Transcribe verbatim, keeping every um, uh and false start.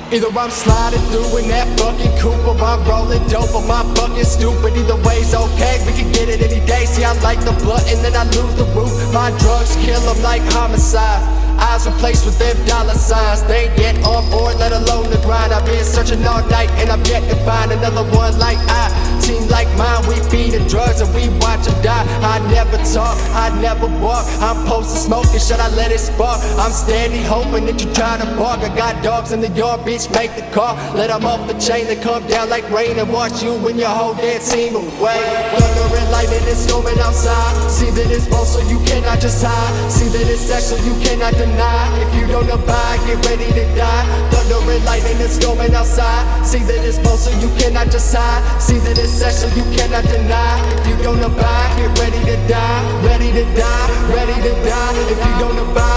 Either I'm sliding through in that fucking coupe, or I'm rolling dope, or my fucking stupid. Either way's okay, we can get it any day. See, I like the blunt and then I lose the roof. My drugs kill them like homicide. Eyes replaced with them dollar signs. They ain't yet on board, let alone the grind. I've been searching all night and I'm yet to find another one like I. Team like mine, we feed the drugs and we watch them die. I never talk, I never walk. I'm posted smoking, should I let it spark? I'm steady hoping that you try to bark. I got dogs in the yard, bitch, make the call. Let them off the chain, they come down like rain and wash you and your whole dead team away. Thunder and lightning and storming outside. See that it's both, so you cannot just hide. See that it's sexual, you cannot deny. If you don't abide, get ready to die. Thunder and lightning and storming outside. See that it's both, so you cannot just hide. See that it's sexual, you cannot deny. If you don't abide, get ready to die. Ready to die, ready to die. If you don't abide